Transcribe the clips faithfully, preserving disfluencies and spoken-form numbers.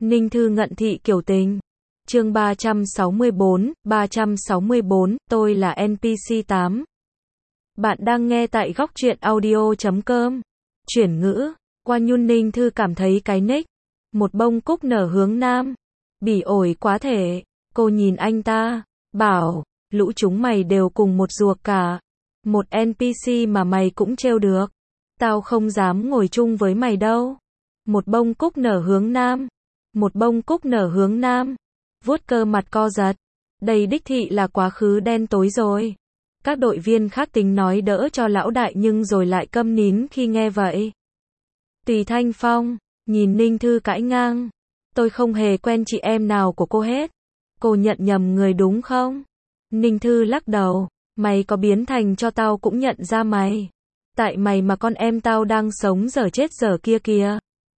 Ninh Thư ngận thị kiểu tình. Chương ba trăm sáu mươi bốn, ba trăm sáu mươi bốn, tôi là en pê xê tám. Bạn đang nghe tại góc truyện audio chấm com. Chuyển ngữ, qua nhun Ninh Thư cảm thấy cái nick. Một bông cúc nở hướng nam. Bỉ ổi quá thể. Cô nhìn anh ta, bảo, lũ chúng mày đều cùng một ruột cả. Một en pê xê mà mày cũng trêu được. Tao không dám ngồi chung với mày đâu. Một bông cúc nở hướng nam. Một bông cúc nở hướng nam. Vuốt cơ mặt co giật. Đây đích thị là quá khứ đen tối rồi. Các đội viên khác tính nói đỡ cho lão đại nhưng rồi lại câm nín khi nghe vậy. Tùy Thanh Phong, nhìn Ninh Thư cãi ngang. Tôi không hề quen chị em nào của cô hết. Cô nhận nhầm người đúng không? Ninh Thư lắc đầu. Mày có biến thành cho tao cũng nhận ra mày. Tại mày mà con em tao đang sống dở chết dở kia kìa.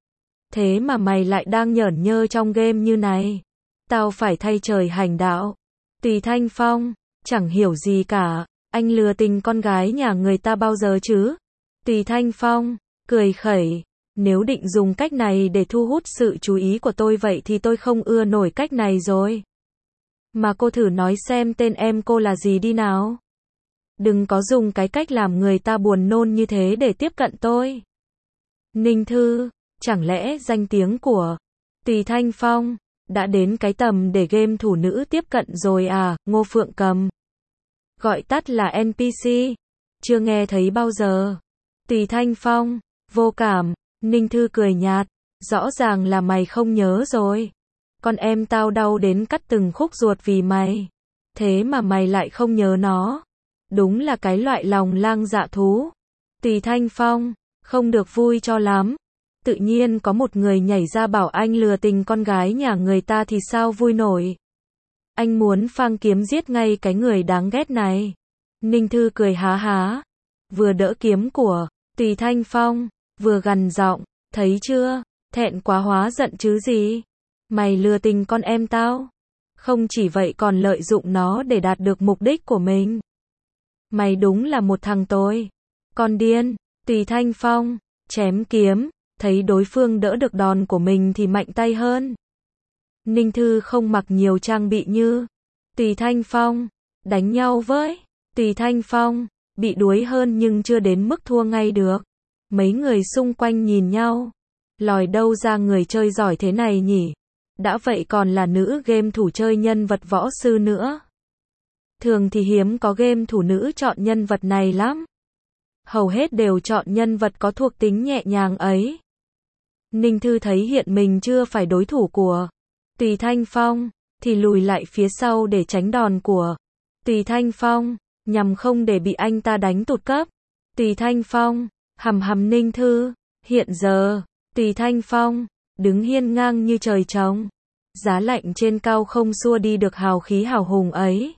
Thế mà mày lại đang nhởn nhơ trong game như này. Tao phải thay trời hành đạo. Tùy Thanh Phong, chẳng hiểu gì cả. Anh lừa tình con gái nhà người ta bao giờ chứ? Tùy Thanh Phong, cười khẩy. Nếu định dùng cách này để thu hút sự chú ý của tôi vậy thì tôi không ưa nổi cách này rồi. Mà cô thử nói xem tên em cô là gì đi nào. Đừng có dùng cái cách làm người ta buồn nôn như thế để tiếp cận tôi. Ninh Thư, chẳng lẽ danh tiếng của Tùy Thanh Phong đã đến cái tầm để game thủ nữ tiếp cận rồi à? Ngô Phượng Cầm, gọi tắt là en pê xê, chưa nghe thấy bao giờ. Tùy Thanh Phong, vô cảm. Ninh Thư cười nhạt, rõ ràng là mày không nhớ rồi. Con em tao đau đến cắt từng khúc ruột vì mày. Thế mà mày lại không nhớ nó. Đúng là cái loại lòng lang dạ thú. Tùy Thanh Phong, không được vui cho lắm. Tự nhiên có một người nhảy ra bảo anh lừa tình con gái nhà người ta thì sao vui nổi. Anh muốn phang kiếm giết ngay cái người đáng ghét này. Ninh Thư cười há há. Vừa đỡ kiếm của Tùy Thanh Phong, vừa gằn giọng, thấy chưa, thẹn quá hóa giận chứ gì. Mày lừa tình con em tao. Không chỉ vậy còn lợi dụng nó để đạt được mục đích của mình. Mày đúng là một thằng tồi. Con điên. Tùy Thanh Phong, chém kiếm, thấy đối phương đỡ được đòn của mình thì mạnh tay hơn. Ninh Thư không mặc nhiều trang bị như Tùy Thanh Phong, đánh nhau với Tùy Thanh Phong, bị đuối hơn nhưng chưa đến mức thua ngay được. Mấy người xung quanh nhìn nhau, lòi đâu ra người chơi giỏi thế này nhỉ? Đã vậy còn là nữ game thủ chơi nhân vật võ sư nữa. Thường thì hiếm có game thủ nữ chọn nhân vật này lắm. Hầu hết đều chọn nhân vật có thuộc tính nhẹ nhàng ấy. Ninh Thư thấy hiện mình chưa phải đối thủ của Tùy Thanh Phong, thì lùi lại phía sau để tránh đòn của Tùy Thanh Phong, nhằm không để bị anh ta đánh tụt cấp. Tùy Thanh Phong, hầm hầm Ninh Thư, hiện giờ, Tùy Thanh Phong, đứng hiên ngang như trời trồng. Giá lạnh trên cao không xua đi được hào khí hào hùng ấy.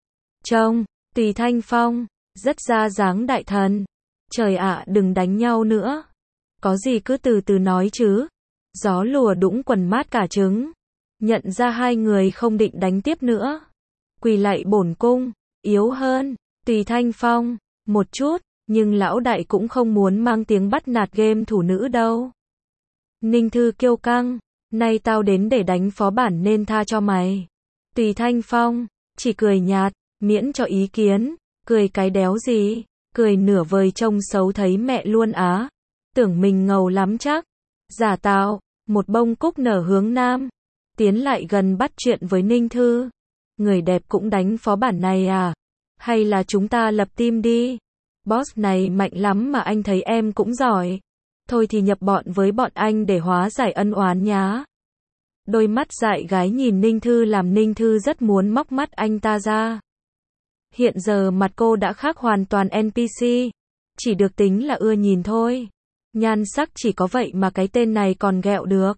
Trông, Tùy Thanh Phong, rất ra dáng đại thần. Trời ạ, đừng đánh nhau nữa. Có gì cứ từ từ nói chứ. Gió lùa đũng quần mát cả trứng. Nhận ra hai người không định đánh tiếp nữa. Quỳ lạy bổn cung, yếu hơn, Tùy Thanh Phong, một chút, nhưng lão đại cũng không muốn mang tiếng bắt nạt game thủ nữ đâu. Ninh Thư kiêu căng, nay tao đến để đánh phó bản nên tha cho mày. Tùy Thanh Phong, chỉ cười nhạt, miễn cho ý kiến, cười cái đéo gì, cười nửa vời trông xấu thấy mẹ luôn á. Tưởng mình ngầu lắm chắc. Giả tạo, một bông cúc nở hướng nam. Tiến lại gần bắt chuyện với Ninh Thư. Người đẹp cũng đánh phó bản này à? Hay là chúng ta lập team đi? Boss này mạnh lắm mà anh thấy em cũng giỏi. Thôi thì nhập bọn với bọn anh để hóa giải ân oán nhá. Đôi mắt dại gái nhìn Ninh Thư làm Ninh Thư rất muốn móc mắt anh ta ra. Hiện giờ mặt cô đã khác hoàn toàn en pê xê. Chỉ được tính là ưa nhìn thôi. Nhan sắc chỉ có vậy mà cái tên này còn ghẹo được.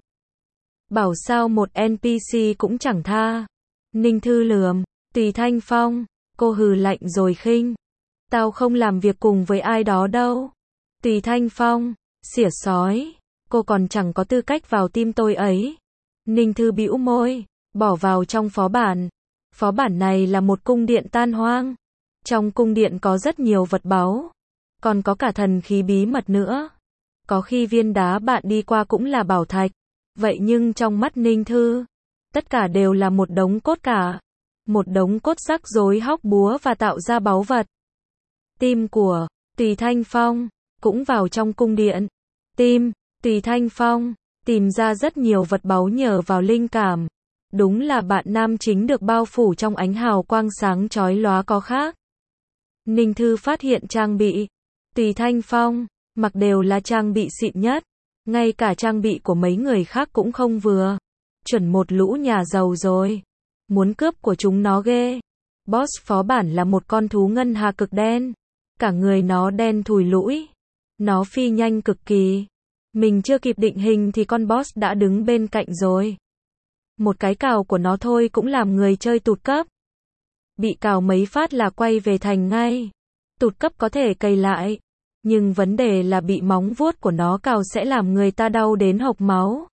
Bảo sao một en pê xê cũng chẳng tha. Ninh Thư lườm, Tùy Thanh Phong, cô hừ lạnh rồi khinh. Tao không làm việc cùng với ai đó đâu. Tùy Thanh Phong, xỉa sói, cô còn chẳng có tư cách vào team tôi ấy. Ninh Thư bĩu môi, bỏ vào trong phó bản. Phó bản này là một cung điện tan hoang. Trong cung điện có rất nhiều vật báu. Còn có cả thần khí bí mật nữa. Có khi viên đá bạn đi qua cũng là bảo thạch. Vậy nhưng trong mắt Ninh Thư, tất cả đều là một đống cốt cả. Một đống cốt rắc rối hóc búa và tạo ra báu vật. Tim của Tùy Thanh Phong cũng vào trong cung điện. Tim Tùy Thanh Phong tìm ra rất nhiều vật báu nhờ vào linh cảm. Đúng là bạn nam chính được bao phủ trong ánh hào quang sáng chói lóa có khác. Ninh Thư phát hiện trang bị Tùy Thanh Phong mặc đều là trang bị xịn nhất. Ngay cả trang bị của mấy người khác cũng không vừa. Chuẩn một lũ nhà giàu rồi. Muốn cướp của chúng nó ghê. Boss phó bản là một con thú ngân hà cực đen. Cả người nó đen thùi lũi. Nó phi nhanh cực kỳ. Mình chưa kịp định hình thì con boss đã đứng bên cạnh rồi. Một cái cào của nó thôi cũng làm người chơi tụt cấp. Bị cào mấy phát là quay về thành ngay. Tụt cấp có thể cày lại. Nhưng vấn đề là bị móng vuốt của nó cào sẽ làm người ta đau đến hộc máu.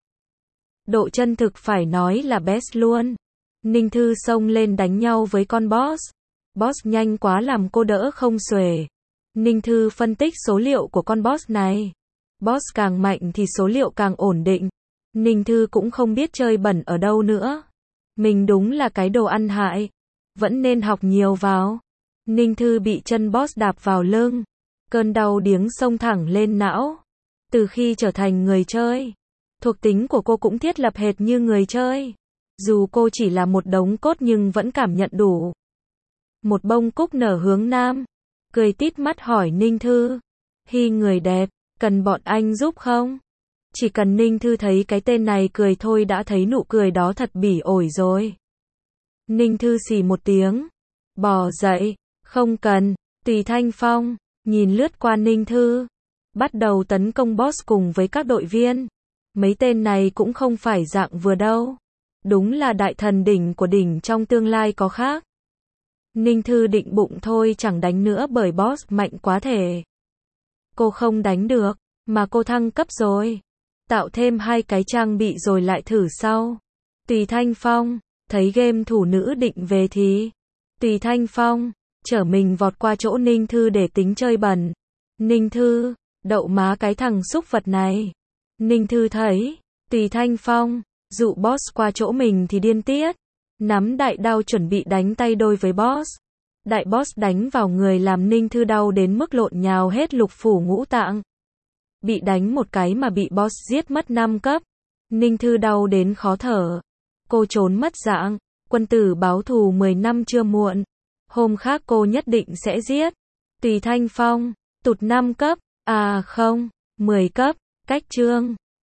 Độ chân thực phải nói là best luôn. Ninh Thư xông lên đánh nhau với con boss. Boss nhanh quá làm cô đỡ không xuể. Ninh Thư phân tích số liệu của con boss này. Boss càng mạnh thì số liệu càng ổn định. Ninh Thư cũng không biết chơi bẩn ở đâu nữa. Mình đúng là cái đồ ăn hại. Vẫn nên học nhiều vào. Ninh Thư bị chân boss đạp vào lưng. Cơn đau điếng xông thẳng lên não. Từ khi trở thành người chơi, thuộc tính của cô cũng thiết lập hệt như người chơi. Dù cô chỉ là một đống cốt nhưng vẫn cảm nhận đủ. Một bông cúc nở hướng nam. Cười tít mắt hỏi Ninh Thư. Hi người đẹp, cần bọn anh giúp không? Chỉ cần Ninh Thư thấy cái tên này cười thôi đã thấy nụ cười đó thật bỉ ổi rồi. Ninh Thư xì một tiếng. Bò dậy, không cần. Tùy Thanh Phong nhìn lướt qua Ninh Thư. Bắt đầu tấn công boss cùng với các đội viên. Mấy tên này cũng không phải dạng vừa đâu. Đúng là đại thần đỉnh của đỉnh trong tương lai có khác. Ninh Thư định bụng thôi chẳng đánh nữa bởi boss mạnh quá thể. Cô không đánh được, mà cô thăng cấp rồi. Tạo thêm hai cái trang bị rồi lại thử sau. Tùy Thanh Phong thấy game thủ nữ định về thì Tùy Thanh Phong chở mình vọt qua chỗ Ninh Thư để tính chơi bẩn. Ninh Thư, đậu má cái thằng xúc vật này. Ninh Thư thấy Tùy Thanh Phong dụ boss qua chỗ mình thì điên tiết. Nắm đại đao chuẩn bị đánh tay đôi với boss. Đại boss đánh vào người làm Ninh Thư đau đến mức lộn nhào hết lục phủ ngũ tạng. Bị đánh một cái mà bị boss giết mất năm cấp. Ninh Thư đau đến khó thở. Cô trốn mất dạng. Quân tử báo thù mười năm chưa muộn. Hôm khác cô nhất định sẽ giết. Tùy Thanh Phong tụt năm cấp. À không, mười cấp. Cách chương